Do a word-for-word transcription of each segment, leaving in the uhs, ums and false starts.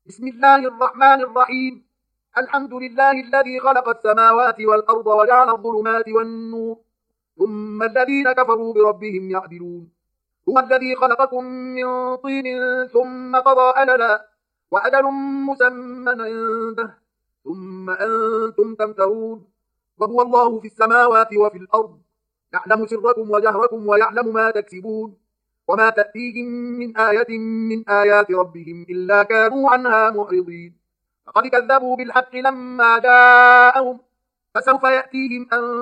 بسم الله الرحمن الرحيم. الحمد لله الذي خلق السماوات والأرض وجعل الظلمات والنور، ثم الذين كفروا بربهم يعدلون. هو الذي خلقكم من طين ثم قضى أجلا وأجل مسمى عنده، ثم أنتم تمترون. وهو الله في السماوات وفي الأرض، يعلم سركم وجهركم ويعلم ما تكسبون. وما تأتيهم من آية من آيات ربهم إلا كانوا عنها معرضين. فقد كذبوا بالحق لما جاءهم، فسوف يأتيهم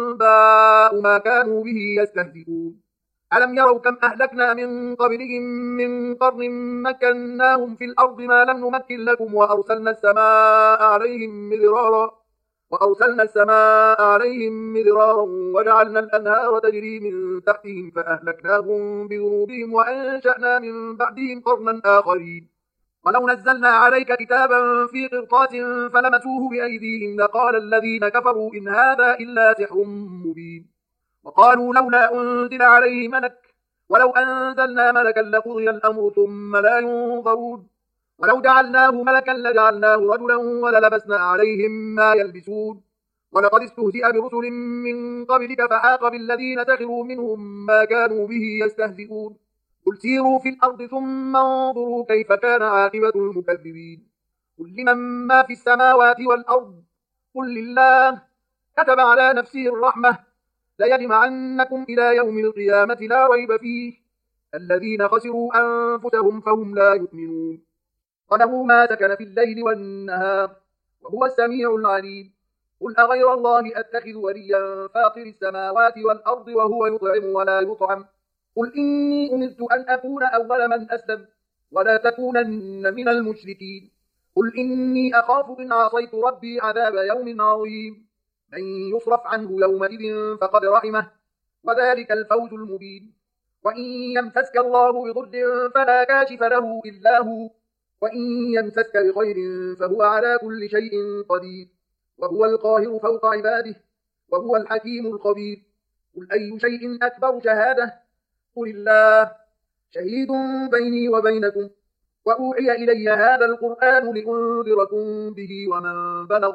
أنباء ما كانوا به يستهزئون. ألم يروا كم أهلكنا من قبلهم من قرن مكناهم في الأرض ما لم نمكن لكم وأرسلنا السماء عليهم مدرارا وأرسلنا السماء عليهم مدرارا وجعلنا الأنهار تجري من تحتهم فأهلكناهم بذنوبهم وأنشأنا من بعدهم قرنا آخرين. ولو نزلنا عليك كتابا في قرطاس فلمسوه بأيديهم لقال الذين كفروا إن هذا إلا سحر مبين. وقالوا لولا أنزل عليه ملك، ولو أنزلنا ملكا لقضي الأمر ثم لا ينظرون. ولو جعلناه ملكا لجعلناه رجلا وللبسنا عليهم ما يلبسون. ولقد استهزئ برسل من قبلك فحاق بالذين سخروا منهم ما كانوا به يستهزئون. قل سيروا في الأرض ثم انظروا كيف كان عاقبة المكذبين. قل لمن ما في السماوات والأرض، قل لله. كتب على نفسه الرحمة ليجمعنكم إلى يوم القيامة لا ريب فيه. الذين خسروا أنفسهم فهم لا يؤمنون. وله ما سكن في الليل والنهار وهو السميع العليم. قل أغير الله أتخذ وليا فاطر السماوات والأرض وهو يطعم ولا يطعم. قل إني أمرت أن أكون أول من أسلم ولا تكونن من المشركين. قل إني أخاف إن عصيت ربي عذاب يوم عظيم. من يصرف عنه يومئذ فقد رحمه وذلك الفوز المبين. وإن يمسسك الله بضر فلا كاشف له إلا هو، وإن يمسسك بخير فهو على كل شيء قدير، وهو القاهر فوق عباده، وهو الحكيم الخبير. قل أي شيء أكبر شهادة؟ قل الله. شهيد بيني وبينكم، وأوحي إلي هذا القرآن لأنذركم به ومن بلغ.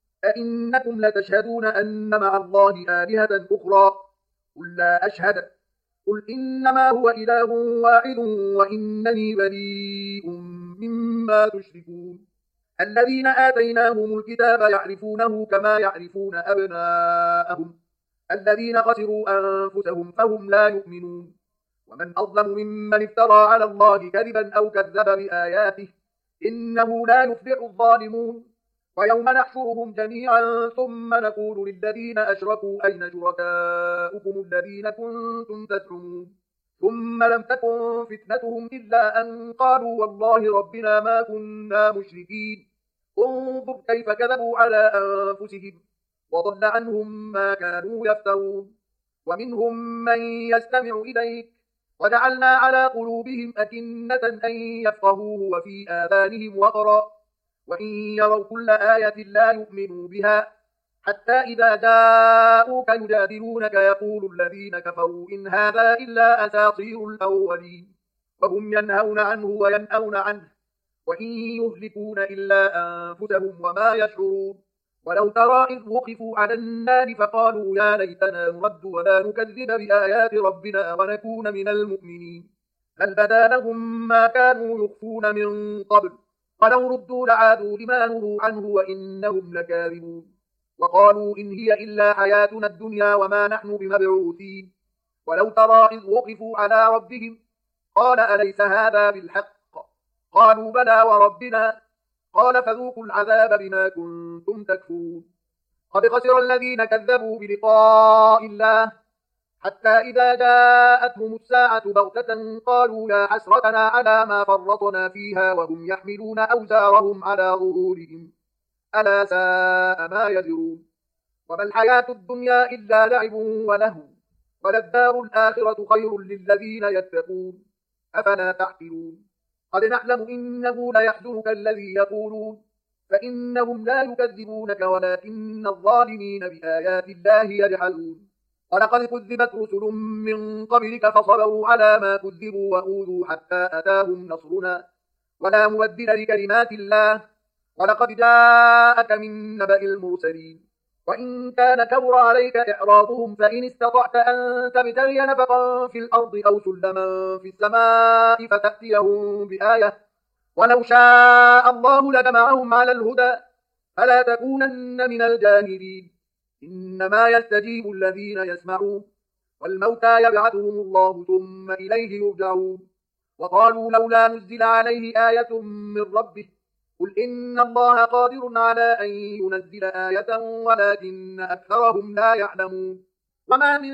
أئنكم لتشهدون أن مع الله آلهة أخرى؟ قل لا أشهد. قل إنما هو إله واحد وإنني بريء مما تشركون. الذين آتيناهم الكتاب يعرفونه كما يعرفون أبناءهم، الذين خسروا أنفسهم فهم لا يؤمنون. ومن أظلم ممن افترى على الله كذبا أو كذب بآياته، إنه لا يفلح الظالمون. ويوم نحشرهم جميعا ثم نقول للذين أشركوا أين شركاؤكم الذين كنتم تزعمون ثم لم تكن فتنتهم إلا أن قالوا والله ربنا ما كنا مشركين. انظر كيف كذبوا على أنفسهم وضل عنهم ما كانوا يفترون. ومنهم من يستمع إليك وجعلنا على قلوبهم أكنة أن يفقهوه وفي آذانهم وقرا وإن يروا كل آية لا يؤمنوا بها حتى إذا جاءوك يجادلونك يقول الذين كفروا إن هذا إلا أساطير الأولين. وهم ينهون عنه وينأون عنه وإن يهلكون إلا أنفسهم وما يشعرون. ولو ترى إذ وقفوا على النار فقالوا يا ليتنا نرد ولا نكذب بآيات ربنا ونكون من المؤمنين. بل بدا لهم ما كانوا يخفون من قبل ولو ردوا لعادوا لما نهوا عنه وإنهم لكاذبون. وقالوا إن هي إلا حياتنا الدنيا وما نحن بمبعوثين. ولو ترى إذ وقفوا على ربهم قال أليس هذا بالحق؟ قالوا بلى وربنا. قال فذوقوا العذاب بما كنتم تكفرون. قد خسر الذين كذبوا بلقاء الله حتى إذا جاءتهم الساعة بغتة قالوا يا حسرتنا على ما فرطنا فيها وهم يحملون أوزارهم على ظهورهم ألا ساء ما يزرون. وما الحياة الدنيا إلا لعب ولهو وللدار الآخرة خير للذين يتقون أفلا تعقلون. قد نعلم إنه ليحزنك الذي يقولون فإنهم لا يكذبونك ولكن الظالمين بآيات الله يجحدون. ولقد كذبت رسل من قبلك فصبروا على ما كذبوا وأوذوا حتى أتاهم نصرنا ولا مبدل لكلمات الله، ولقد جاءك من نبأ المرسلين. وإن كان كبر عليك إعراضهم فإن استطعت أن تبتغي نفقا في الأرض أو سلما في السماء فتأتيهم بآية، ولو شاء الله لجمعهم على الهدى فلا تكونن من الجاهلين. إنما يستجيب الذين يسمعون، والموتى يبعثهم الله ثم إليه يرجعون. وقالوا لولا نزل عليه آية من ربه، قل إن الله قادر على أن ينزل آية ولكن أكثرهم لا يعلمون. وما من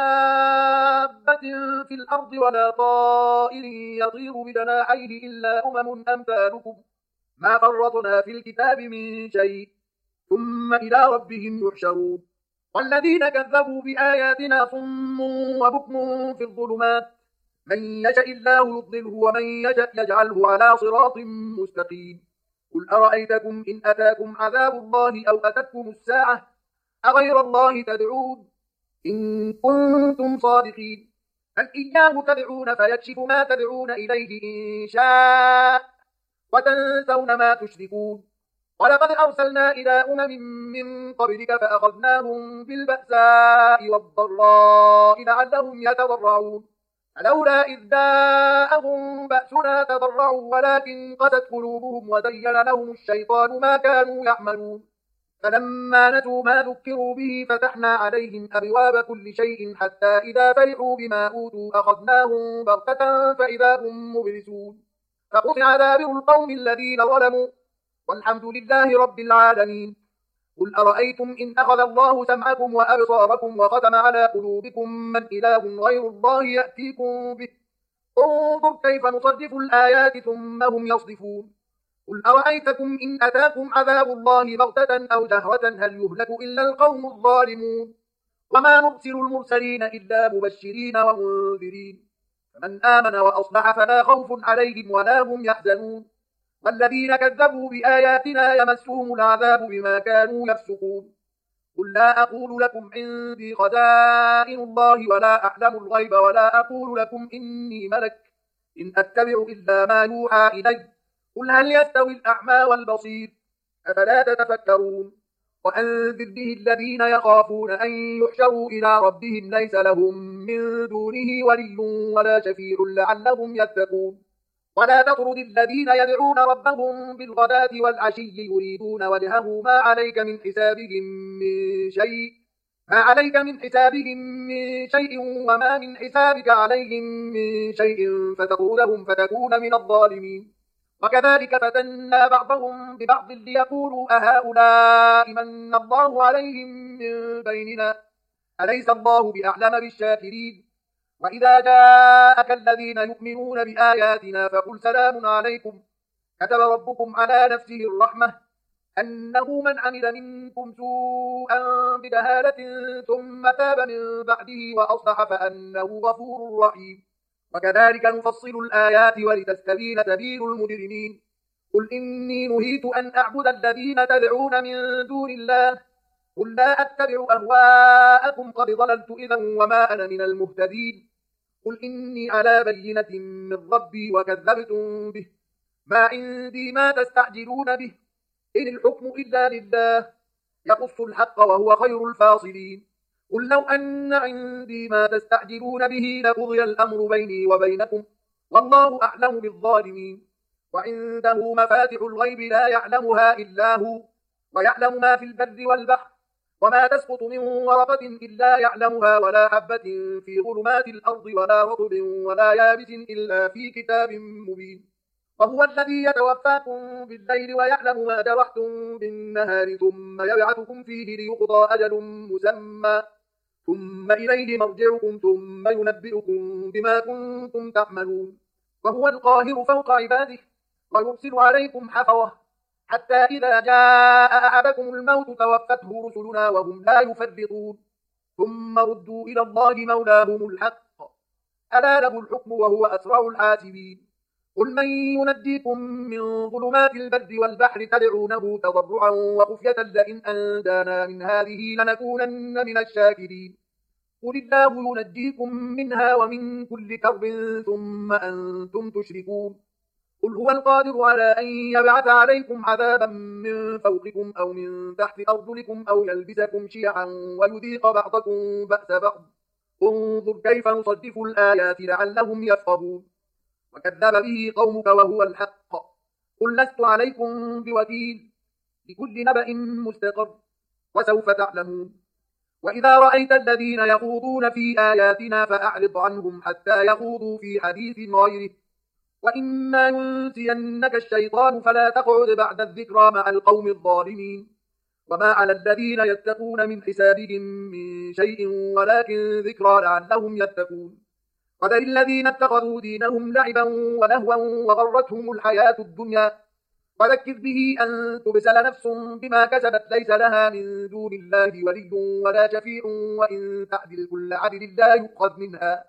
دابة في الأرض ولا طائر يطير بجناحيه إلا أمم أمثالكم ما فرطنا في الكتاب من شيء ثم إلى ربهم يحشرون. والذين كذبوا بآياتنا صم وبكم في الظلمات من يشاء الله يضلله ومن يشاء يجعله على صراط مستقيم. قل أرأيتكم إن أتاكم عذاب الله أو أتتكم الساعة أغير الله تدعون إن كنتم صادقين. بل إياه تدعون فيكشف ما تدعون إليه إن شاء وتنسون ما تشركون. ولقد أرسلنا إلى أمم من قبلك فأخذناهم بالبأساء والضراء لعلهم يتضرعون فلولا إذ جاءهم بأسنا تضرعوا ولكن قست قلوبهم وزين لهم الشيطان ما كانوا يعملون. فلما نسوا ما ذكروا به فتحنا عليهم أبواب كل شيء حتى إذا فرحوا بما أوتوا أخذناهم بغتة فإذا هم مبلسون. فقطع دابر القوم الذين ظلموا والحمد لله رب العالمين. قل أرأيتم إن أخذ الله سمعكم وأبصاركم وختم على قلوبكم من إله غير الله يأتيكم به انظر كيف نصرف الآيات ثم هم يصدفون. قل أرأيتكم إن أتاكم عذاب الله بغتة أو جهرة هل يهلك إلا القوم الظالمون. وما نرسل المرسلين إلا مبشرين ومنذرين فمن آمن وأصلح فلا خوف عليهم ولا هم يحزنون. والذين كذبوا بآياتنا يمسهم العذاب بما كانوا يفسقون. قل لا أقول لكم عندي خزائن الله ولا أعلم الغيب ولا أقول لكم إني ملك إن أتبع إلا ما يوحى إلي قل هل يستوي الأعمى والبصير أفلا تتفكرون. وأنذر به الذين يخافون أن يحشروا إلى ربهم ليس لهم من دونه ولي ولا شفيع لعلهم يتقون. ولا تطرد الذين يدعون ربهم بالغداة والعشي يريدون وجهه ما عليك من حسابهم من شيء ما عليك من حسابهم من شيء وما من حسابك عليهم من شيء فتطردهم فتكون من الظالمين. وكذلك فتنا بعضهم ببعض ليقولوا أهؤلاء من الله عليهم من بيننا أليس الله بأعلم بالشاكرين. وإذا جاءك الذين يؤمنون بآياتنا فقل سلام عليكم كتب ربكم على نفسه الرحمة أنه من عمل منكم سوءا بجهالة ثم تاب من بعده وأصلح فأنه غفور رحيم. وكذلك نفصل الآيات ولتستبين سبيل المجرمين. قل إني نهيت أن أعبد الذين تدعون من دون الله قل لا أتبع أهواءكم قد ضللت إذا وما أنا من المهتدين. قل إني على بينة من ربي وكذبتم به ما عندي ما تستعجلون به إن الحكم إلا لله يقص الحق وهو خير الفاصلين. قل لو أن عندي ما تستعجلون به لقضي الأمر بيني وبينكم والله أعلم بالظالمين. وعنده مفاتح الغيب لا يعلمها إلا هو ويعلم ما في البر والبحر وما تسقط من ورقة إلا يعلمها ولا حبة في ظلمات الأرض ولا رطب ولا يابس إلا في كتاب مبين. وهو الذي يتوفاكم بالليل ويعلم ما جرحتم بالنهار ثم يبعثكم فيه ليقضى أجل مسمى ثم إليه مرجعكم ثم ينبئكم بما كنتم تعملون. وهو القاهر فوق عباده ويرسل عليكم حفظة حتى إذا جاء أحدكم الموت توفته رسلنا وهم لا يفرطون ثم ردوا إلى الله مولاهم الحق ألا له الحكم وهو أسرع الحاسبين. قل من ينجيكم من ظلمات البر والبحر تدعونه تضرعا وخفية لئن أنجانا من هذه لنكونن من الشاكرين. قل الله ينجيكم منها ومن كل كرب ثم أنتم تشركون. قل هو القادر على أن يبعث عليكم عذابا من فوقكم أو من تحت أرجلكم أو يلبسكم شيعا ويذيق بعضكم بأس بعض انظر كيف نصرف الآيات لعلهم يفقهون وكذب به قومك وهو الحق قل لست عليكم بوكيل لكل نبأ مستقر وسوف تعلمون وإذا رأيت الذين يخوضون في آياتنا فأعرض عنهم حتى يخوضوا في حديث غيره وإما ينسينك الشيطان فلا تقعد بعد الذكرى مع القوم الظالمين وما على الذين يتقون من حسابهم من شيء ولكن ذكرى لعلهم يتقون وذر الذين اتخذوا دينهم لعبا ولهوا وغرتهم الحياة الدنيا وذكر به أن تبسل نفس بما كسبت ليس لها من دون الله ولي ولا شفيع وإن تعدل كل عدل لا يؤخذ منها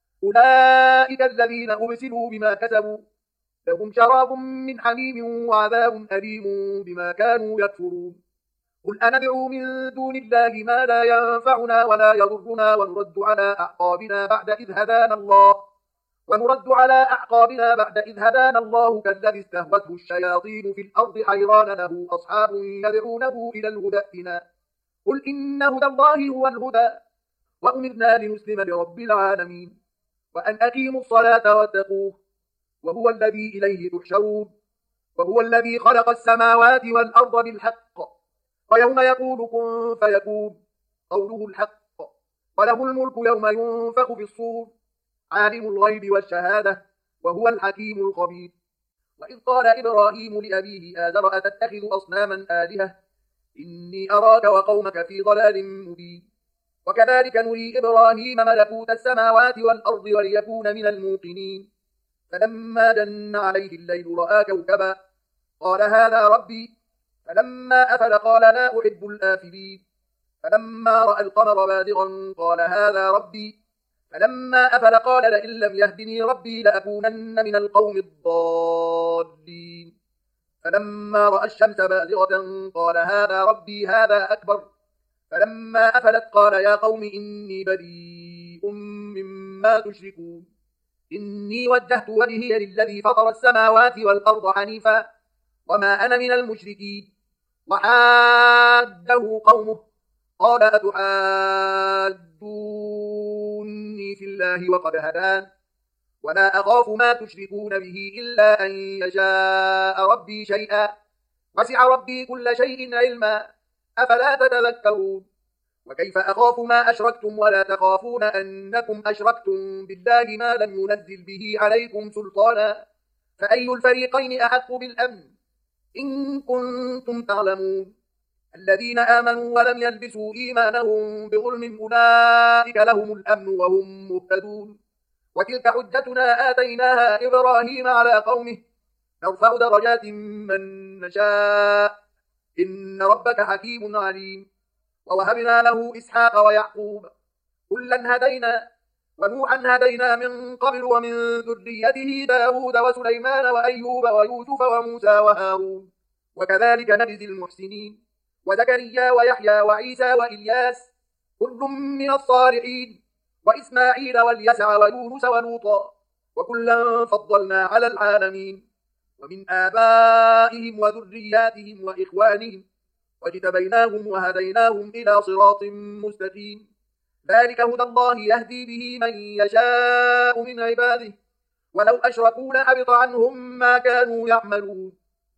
أولئك الذين أبسلوا بما كسبوا لهم شراب من حميم وعذاب أليم بما كانوا يكفرون قل أندعو من دون الله ما لا ينفعنا ولا يضرنا ونرد على أعقابنا بعد إذ هدانا الله ونرد على أعقابنا بعد إذ هدانا الله كالذي استهوته الشياطين في الأرض حيران له أصحاب يدعونه إلى الهدى ائتنا قل إن هدى الله هو الهدى وأمرنا لنسلم لرب العالمين وأن أقيموا الصلاة واتقوه وهو الذي إليه تحشرون وهو الذي خلق السماوات والأرض بالحق ويوم يقول كن فيكون قوله الحق وله الملك يوم ينفخ في الصور عالم الغيب والشهادة وهو الحكيم الخبير وإذ قال إبراهيم لأبيه آزر أتتخذ أصناما آلهة إني أراك وقومك في ضلال مبين وكذلك نري إبراهيم ملكوت السماوات والأرض وليكون من الموقنين فلما جن عليه الليل رأى كوكبا قال هذا ربي فلما أفل قال لا أحب الآفلين فلما رأى القمر بازغا قال هذا ربي فلما أفل قال لئن لم يهدني ربي لأكونن من القوم الضالين فلما رأى الشمس بازغة قال هذا ربي هذا أكبر فلما أفلت قال يا قوم إني بريء مما تشركون إني وجهت وجهي للذي فطر السماوات والأرض حنيفا وما أنا من المشركين وحاده قومه قال أتحاجوني في الله وقد هدان ولا أخاف ما تشركون به إلا أن يشاء ربي شيئا وسع ربي كل شيء علما أفلا تتذكرون وكيف أخاف ما أشركتم ولا تخافون أنكم أشركتم بالله ما لم ينزل به عليكم سلطانا فأي الفريقين أحق بالأمن إن كنتم تعلمون الذين آمنوا ولم يلبسوا إيمانهم بظلم أولئك لهم الأمن وهم مهتدون وتلك حجتنا آتيناها إبراهيم على قومه نرفع درجات من نشاء إن ربك حكيم عليم ووهبنا له إسحاق ويعقوب كلا هدينا ونوحا هدينا من قبل ومن ذريته داود وسليمان وأيوب ويوسف وموسى وهارون وكذلك نجزي المحسنين وزكريا ويحيى وعيسى وإلياس كل من الصالحين وإسماعيل واليسع ويونس ولوطا وكلا فضلنا على العالمين ومن آبائهم وذرياتهم وإخوانهم واجتبيناهم وهديناهم إلى صراط مستقيم ذلك هدى الله يهدي به من يشاء من عباده ولو أشركوا لحبط عنهم ما كانوا يعملون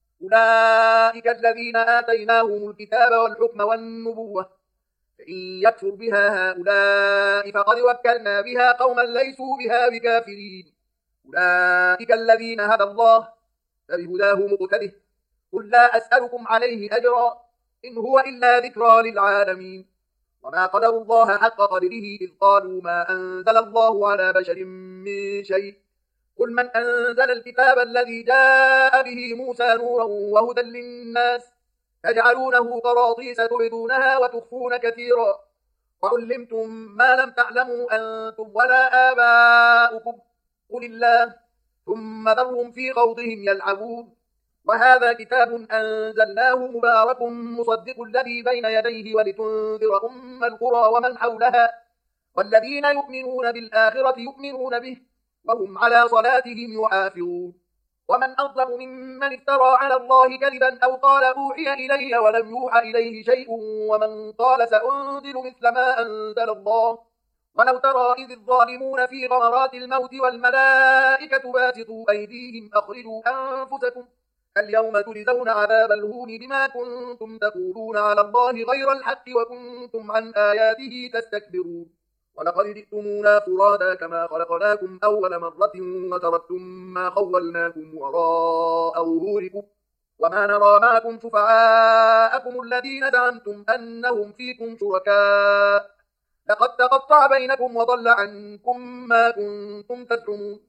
أولئك الذين آتيناهم الكتاب والحكم والنبوة فإن يكفر بها هؤلاء فقد وكلنا بها قوما ليسوا بها بكافرين أولئك الذين هدى الله فبهداه مقتده قل لا أسألكم عليه أجرا إن هو إلا ذكرى للعالمين وما قدر الله حق قدره إذ قالوا ما أنزل الله على بشر من شيء قل من أنزل الكتاب الذي جاء به موسى نورا وهدى للناس تجعلونه قراطيس تبدونها وتخفون كثيرا وعلمتم ما لم تعلموا أنتم ولا آباؤكم قل الله ثم ذرهم في خوضهم يلعبون وهذا كتاب أنزلناه مبارك مصدق الذي بين يديه ولتنذر أم القرى ومن حولها والذين يؤمنون بالآخرة يؤمنون به وهم على صلاتهم يحافظون ومن أظلم ممن افترى على الله كذبا أو قال أوحي إلي ولم يوحى إليه شيء ومن قال سأنزل مثل ما أنزل الله. ولو ترى إذ الظالمون في غمرات الموت والملائكة باسطوا أيديهم أخرجوا أنفسكم اليوم تجزون عذاب الهون بما كنتم تقولون على الله غير الحق وكنتم عن آياته تستكبرون. ولقد جئتمونا فرادا كما خلقناكم أول مرة وتركتم ما خولناكم وراء ظهوركم وما نرى معكم شفعاءكم الذين زعمتم أنهم فيكم شركاء لقد تقطع بينكم وضل عنكم ما كنتم تزعمون.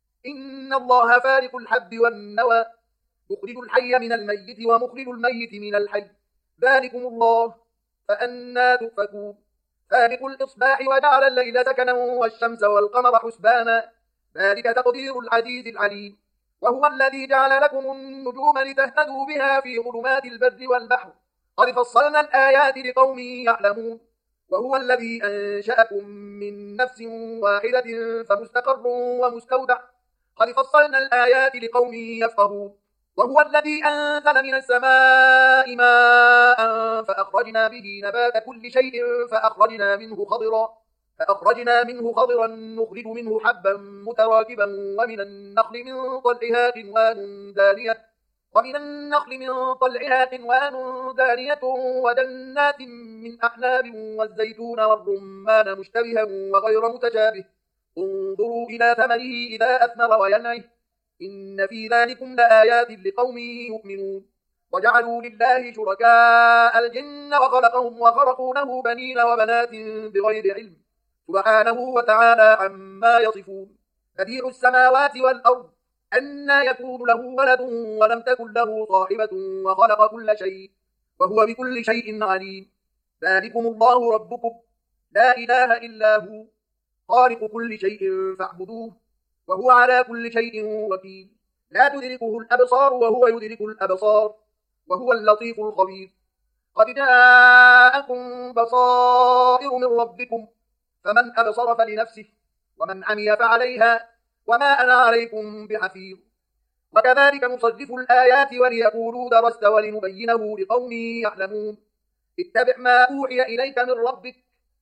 إن الله فارق الحب والنوى يخرج الحي من الميت ومخرج الميت من الحي ذلكم الله فأنى تؤفكون. فارق الإصباح وجعل الليل سكنا والشمس والقمر حسبانا ذلك تقدير العزيز العليم. وهو الذي جعل لكم النجوم لتهتدوا بها في ظلمات البر والبحر قد فصلنا الآيات لقوم يعلمون. وهو الذي أنشأكم من نفس واحدة فمستقر ومستودع قد فصلنا الآيات لقوم يفقهون. وهو الذي أنزل من السماء ماء فأخرجنا به نبات كل شيء فأخرجنا منه خضرا فأخرجنا منه خضرا نخرج منه حبا متراكبا ومن النخل من طلعها قنوان دانية ومن النخل من طلعها قنوان دانية وجنات من أعناب والزيتون والرمان مشتبها وغير متشابه انظروا إلى ثمره إذا أثمر وينعه إن في ذلكم لآيات لقوم يؤمنون. وجعلوا لله شركاء الجن وخلقهم وخرقوا له بنين وبنات بغير علم سبحانه وتعالى عما يصفون. بديع السماوات والأرض أنى يكون له ولد ولم تكن له صاحبة وخلق كل شيء وهو بكل شيء عليم. ذلكم الله ربكم لا إله إلا هو خالق كل شيء فاعبدوه وهو على كل شيء وكيل. لا تدركه الأبصار وهو يدرك الأبصار وهو اللطيف الخبير. قد جاءكم بصائر من ربكم فمن أبصر فلنفسه ومن عمي فعليها وما أنا عليكم بحفيظ. وكذلك نصرف الآيات وليقولوا درست ولنبينه لقوم يعلمون. اتبع ما أوحي إليك من ربك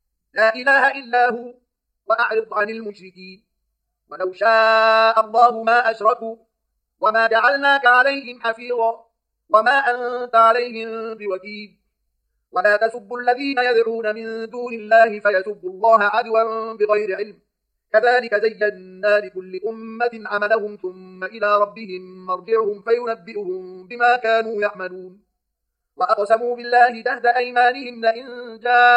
لا إله إلا هو وأعرض عن المشركين. ولو شاء الله ما أشركوا وما جعلناك عليهم حفيظا وما أنت عليهم بوكيل. ولا تسبوا الذين يدعون من دون الله فيسبوا الله عدوا بغير علم كذلك زينا لكل أمة عملهم ثم إلى ربهم مرجعهم فينبئهم بما كانوا يعملون. وأقسموا بالله جهد أيمانهم لئن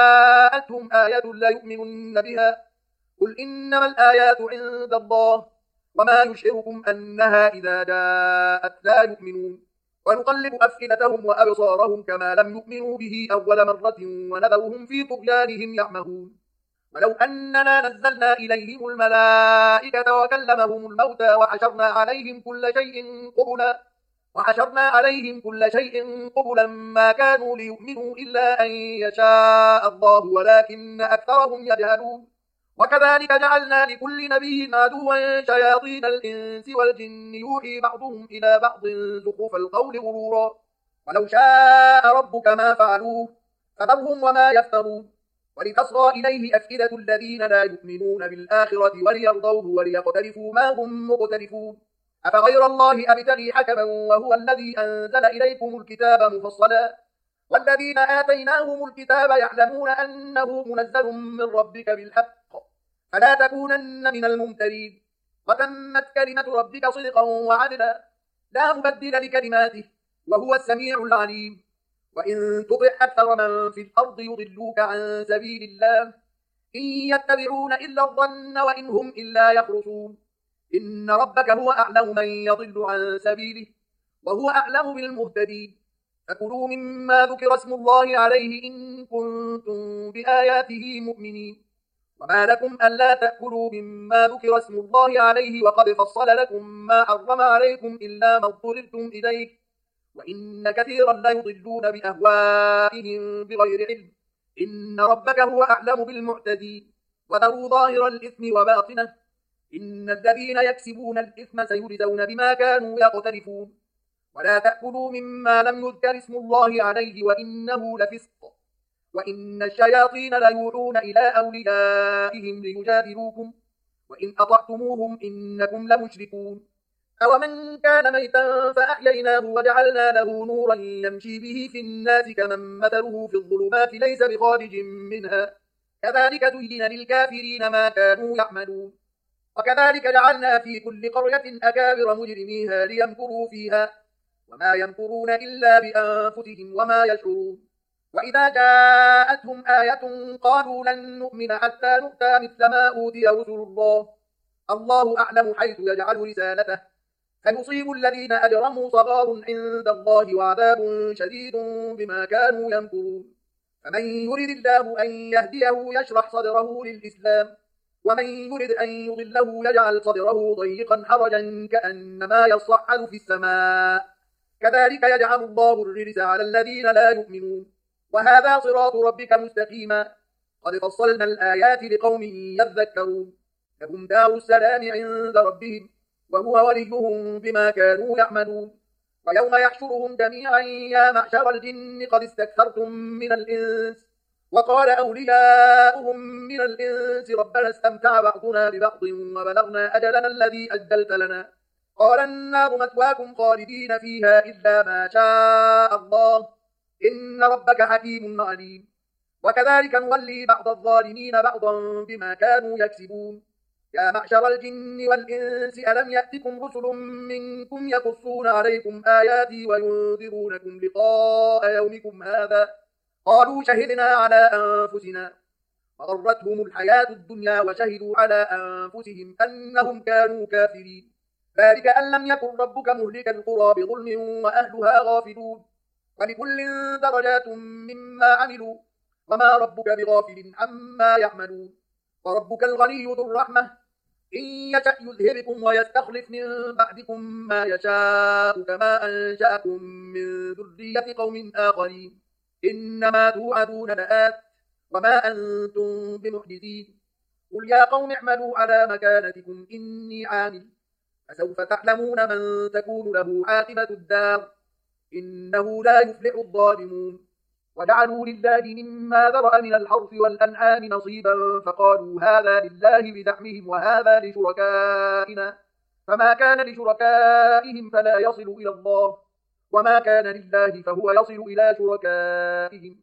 جاءتهم آية ليؤمنن بها قل إنما الآيات عند الله وما يشعركم أنها إذا جاءت لا يؤمنون. ونقلب أفئدتهم وأبصارهم كما لم يؤمنوا به أول مرة ونذرهم في طغيانهم يعمهون. ولو أننا نزلنا إليهم الملائكة وكلمهم الموتى وحشرنا عليهم كل شيء قبلا وحشرنا عليهم كل شيء قبلا ما كانوا ليؤمنوا إلا أن يشاء الله ولكن أكثرهم يجهلون. وكذلك جعلنا لكل نبي عدوا شياطين الإنس والجن يوحي بعضهم إلى بعض زخرف القول غرورا ولو شاء ربك ما فعلوه فذرهم وما يفترون. ولتصغى إليه أفئدة الذين لا يؤمنون بالآخرة وليرضوه وليقترفوا ما هم مقترفون. أفغير الله أبتغي حكما وهو الذي أنزل إليكم الكتاب مفصلا والذين آتيناهم الكتاب يعلمون أنه منزل من ربك بالحق فلا تكونن من الممترين. وتمت كلمة ربك صدقا وعدلا لا مبدل لكلماته وهو السميع العليم. وإن تطع أكثر من في الأرض يضلوك عن سبيل الله إن يتبعون إلا الظن وإن هم إلا يخرصون. إن ربك هو أعلم من يضل عن سبيله وهو أعلم بالمهتدين. فكلوا مما ذكر اسم الله عليه إن كنتم بآياته مؤمنين. وما لكم ألا تأكلوا مما ذكر اسم الله عليه وقد فصل لكم ما حرم عليكم إلا ما اضطررتم إليه وإن كثيرا ليضلون بأهوائهم بغير علم. إن ربك هو أعلم بالمعتدين. وذروا ظاهر الإثم وباطنه إن الذين يكسبون الإثم سيجزون بما كانوا يقترفون ولا تأكلوا مما لم يذكر اسم الله عليه وإنه لفسق وإن الشياطين ليوحون إلى أوليائهم ليجادلوكم وإن أطعتموهم إنكم لمشركون أومن كان ميتا فأحييناه وجعلنا له نورا يمشي به في الناس كمن مثله في الظلمات ليس بخارج منها كذلك زين للكافرين ما كانوا يعملون وكذلك جعلنا في كل قرية أكابر مجرميها ليمكروا فيها وما يمكرون إلا بأنفسهم وما يشعرون وإذا جاءتهم آية قالوا لن نؤمن حتى نؤتى مثل ما أوتي رسل الله الله أعلم حيث يجعل رسالته فيصيب الذين أجرموا صغار عند الله وعذاب شديد بما كانوا يمكرون فمن يرد الله أن يهديه يشرح صدره للإسلام ومن يرد أن يضله يجعل صدره ضيقا حرجا كأنما يصعد في السماء كذلك يجعل الله الرجس على الذين لا يؤمنون وهذا صراط ربك مستقيما قد فصلنا الآيات لقوم يذكرون لهم دار السلام عند ربهم وهو وليهم بما كانوا يعملون ويوم يحشرهم جميعا يا معشر الجن قد استكثرتم من الإنس وقال أولياؤهم من الإنس ربنا استمتع بعضنا ببعض وبلغنا أجلنا الذي أجلت لنا قال النار مثواكم خالدين فيها إلا ما شاء الله إن ربك حكيم عليم وكذلك نولي بعض الظالمين بعضا بما كانوا يكسبون يا معشر الجن والإنس ألم يأتكم رسل منكم يقصون عليكم آياتي وينذرونكم لقاء يومكم هذا قالوا شهدنا على أنفسنا وغرتهم الحياة الدنيا وشهدوا على أنفسهم أنهم كانوا كافرين ذلك أن لم يكن ربك مهلك القرى بظلم وأهلها غافلون ولكل درجات مما عملوا وما ربك بغافل عما يعملون وربك الغني ذو الرحمة إن يشأ يذهبكم ويستخلف من بعدكم ما يشاء كما أنشأكم من ذرية قوم آخرين إنما توعدون لآت وما أنتم بمحدثين قل يا قوم اعملوا على مكانتكم إني عامل فسوف تعلمون من تكون له عاقبة الدار إنه لا يفلح الظالمون وجعلوا لله مما ذرأ من الحرث والأنعام نصيبا فقالوا هذا لله بزعمهم وهذا لشركائنا فما كان لشركائهم فلا يصل إلى الله وما كان لله فهو يصل إلى شركائهم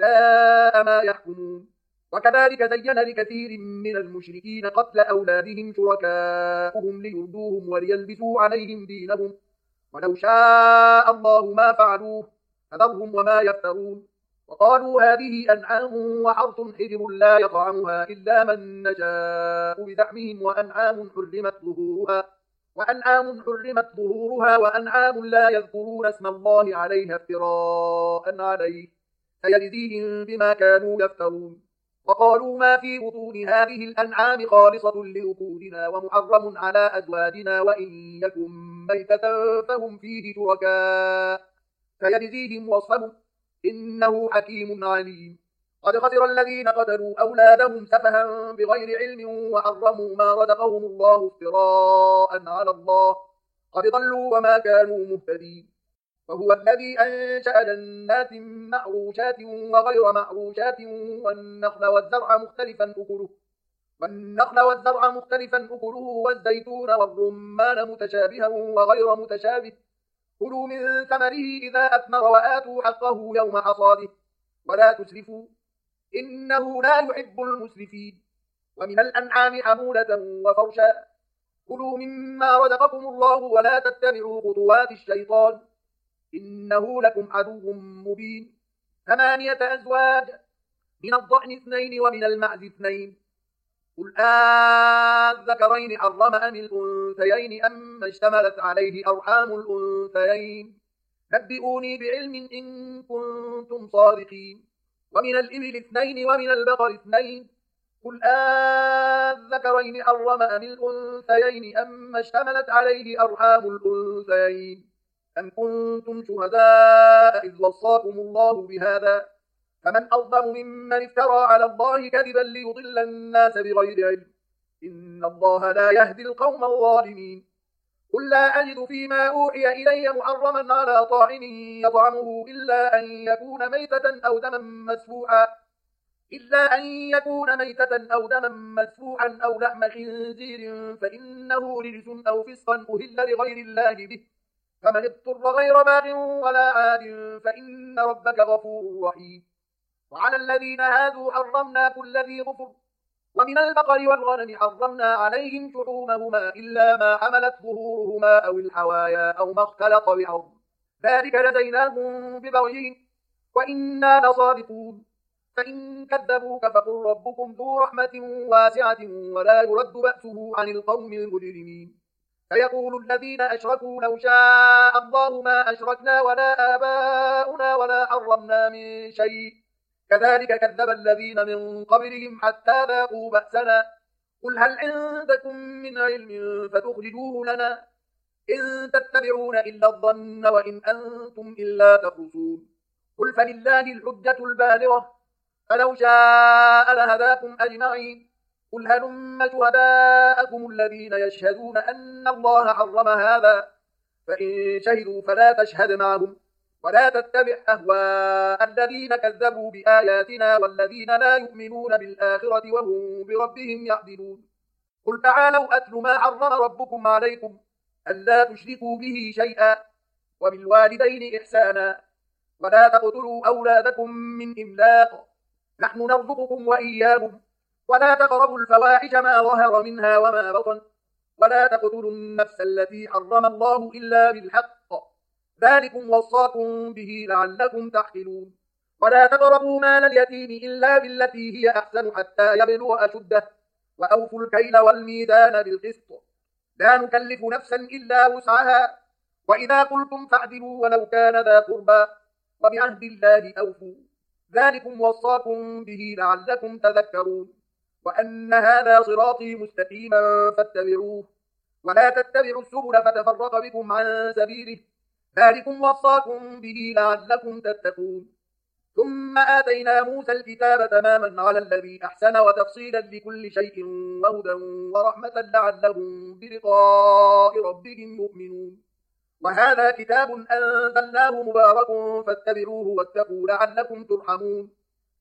ساء ما يحكمون وكذلك زين لكثير من المشركين قتل أولادهم شركاؤهم ليردوهم وليلبسوا عليهم دينهم ولو شاء الله ما فعلوه فذرهم وما يفترون وقالوا هذه أنعام وحرث حجر لا يطعمها إلا من نشاء بزعمهم وأنعام حرمت ظهورها وأنعام حرمت ظهورها وأنعام لا يذكرون اسم الله عليها افتراء عليه سيجزيهم بما كانوا يفترون وقالوا ما في بطون هذه الأنعام خالصة لذكورنا ومحرم على أزواجنا وإن يكن ميتة فهم فيه شركاء سيجزيهم وصفهم إنه حكيم عليم قد خسر الذين قتلوا أولادهم سفها بغير علم وحرموا ما رزقهم الله افتراء على الله قد ضلوا وما كانوا مهتدين وهو الذي أنشأ جنات معروشات وغير معروشات والنخل والزرع مختلفا أكله والنخل والزرع مختلفا أكله والزيتون والرمان متشابها وغير متشابه كلوا من ثمره إذا أثمر وآتوا حقه يوم حصاده ولا تسرفوا إنه لا يحب المسرفين ومن الأنعام حمولة وفرشا كلوا مما رزقكم الله ولا تتبعوا خطوات الشيطان إنه لكم عدو مبين ثمانية أزواج من الضأن اثنين ومن المعز اثنين قل آذكرين حرم أم الأنثيين أم اشتملت عليه أرحام الأنثيين نبئوني بعلم إن كنتم صادقين ومن الإبل اثنين ومن البقر اثنين قل آذكرين حرم أم الأنثيين أم اشتملت عليه أرحام الأنثيين أم كنتم شهداء إذ وصاكم الله بهذا فمن أظلم ممن افترى على الله كذبا ليضل الناس بغير علم إن الله لا يهدي القوم الظالمين. قل لا أجد فيما أوحي إلي محرما على طاعم يطعمه إلا أن يكون ميتة أو دما مسفوحا إلا أن يكون ميتة أو دما مسفوحا أو لحم خنزير فإنه رجس أو فسقا أهل لغير الله به، فمن اضطر غير باغ ولا عاد فإن ربك غفور رحيم. وعلى الذين هادوا حرمنا كل ذي ظفر، ومن البقر والغنم حرمنا عليهم شحومهما إلا ما حملت ظهورهما أو الحوايا أو ما اختلط بعظم، ذلك جزيناهم ببغيهم وإنا لصادقون. فإن كذبوك فقل ربكم ذو رحمة واسعة ولا يرد بأسه عن القوم المجرمين. فيقول الذين أشركوا لو شاء الله ما أشركنا ولا آباؤنا ولا حرمنا من شيء، كذلك كذب الذين من قبلهم حتى ذاقوا بأسنا. قل هل عندكم من علم فتخرجوه لنا؟ إن تتبعون إلا الظن وإن أنتم إلا تخرصون. قل فلله الحجة البالغة، فلو شاء لهداكم أجمعين. قل هلم شهداءكم الذين يشهدون أن الله حرم هذا، فإن شهدوا فلا تشهد معهم ولا تتبع أهواء الذين كذبوا بآياتنا والذين لا يؤمنون بالآخرة وهم بربهم يعدلون. قل تعالوا أتل ما حرم ربكم عليكم ألا تشركوا به شيئا وبالوالدين إحسانا ولا تقتلوا أولادكم من إملاق، نحن نرزقكم وإياهم، ولا تقربوا الفواحش ما ظهر منها وما بطن، ولا تقتلوا النفس التي حرم الله إلا بالحق، ذلكم وصاكم به لعلكم تعقلون. ولا تقربوا مال اليتيم إلا بالتي هي أحسن حتى يبلغ أشده، وأوفوا الكيل والميزان بالقسط، لا نكلف نفسا إلا وسعها، وإذا قلتم فاعدلوا ولو كان ذا قربى، وبعهد الله أوفوا، ذلكم وصاكم به لعلكم تذكرون. وأن هذا صراطي مستقيما فاتبعوه، ولا تتبعوا السبل فتفرق بكم عن سبيله، ذلكم وصاكم به لعلكم تتقون. ثم آتينا موسى الكتاب تماما على الذي أحسن وتفصيلا لكل شيء وهدى ورحمة لعلهم بلقاء ربهم يؤمنون. وهذا كتاب أنزلناه مبارك فاتبعوه واتقوا لعلكم ترحمون.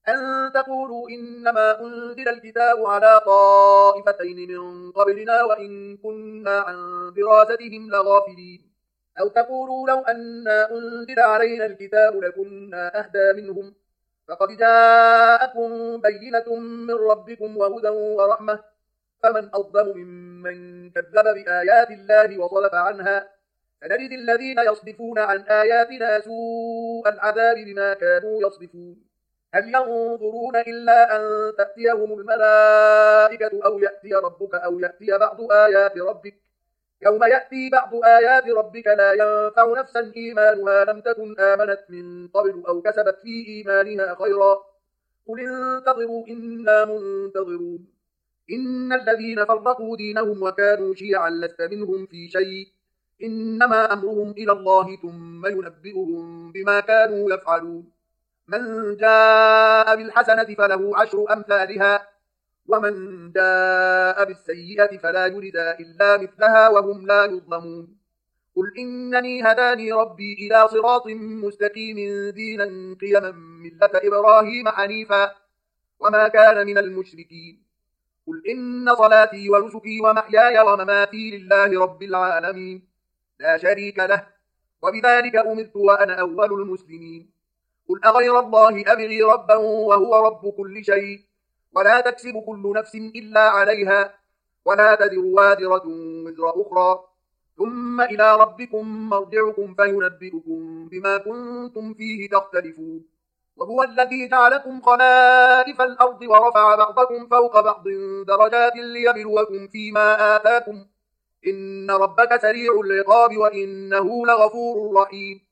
أن تقولوا إنما أنزل الكتاب على طائفتين من قبلنا وإن كنا عن دراستهم لغافلين، أو تقولوا لو أنا أنزل علينا الكتاب لكنا أهدى منهم، فقد جاءكم بينة من ربكم وهدى ورحمة، فمن أظلم ممن كذب بآيات الله وصرف عنها، سنجزي الذين يصدفون عن آياتنا سوء العذاب بما كانوا يصدفون. هل ينظرون إلا أن تأتيهم الملائكة أو يأتي ربك أو يأتي بعض آيات ربك، يوم يأتي بعض آيات ربك لا ينفع نفسا إيمانها لم تكن آمنت من قبل أو كسبت في إيمانها خيرا، قل انتظروا إنا منتظرون. إن الذين فرقوا دينهم وكانوا شيعا لست منهم في شيء، إنما أمرهم إلى الله ثم ينبئهم بما كانوا يفعلون. من جاء بالحسنة فله عشر أمثالها، ومن جاء بالسيئة فلا يجزى إلا مثلها وهم لا يظلمون. قل إنني هداني ربي إلى صراط مستقيم دينا قيما ملة إبراهيم حنيفا وما كان من المشركين. قل إن صلاتي ونسكي ومحياي ومماتي لله رب العالمين لا شريك له وبذلك أمرت وأنا أول المسلمين. قل أغير الله أبغي ربا وهو رب كل شيء ولا تكسب كل نفس إلا عليها ولا تزر وازرة وزر أخرى ثم إلى ربكم مرجعكم فينبئكم بما كنتم فيه تختلفون. وهو الذي جعلكم خلائف الأرض ورفع بعضكم فوق بعض درجات ليبلوكم فيما آتاكم إن ربك سريع العقاب وإنه لغفور رحيم.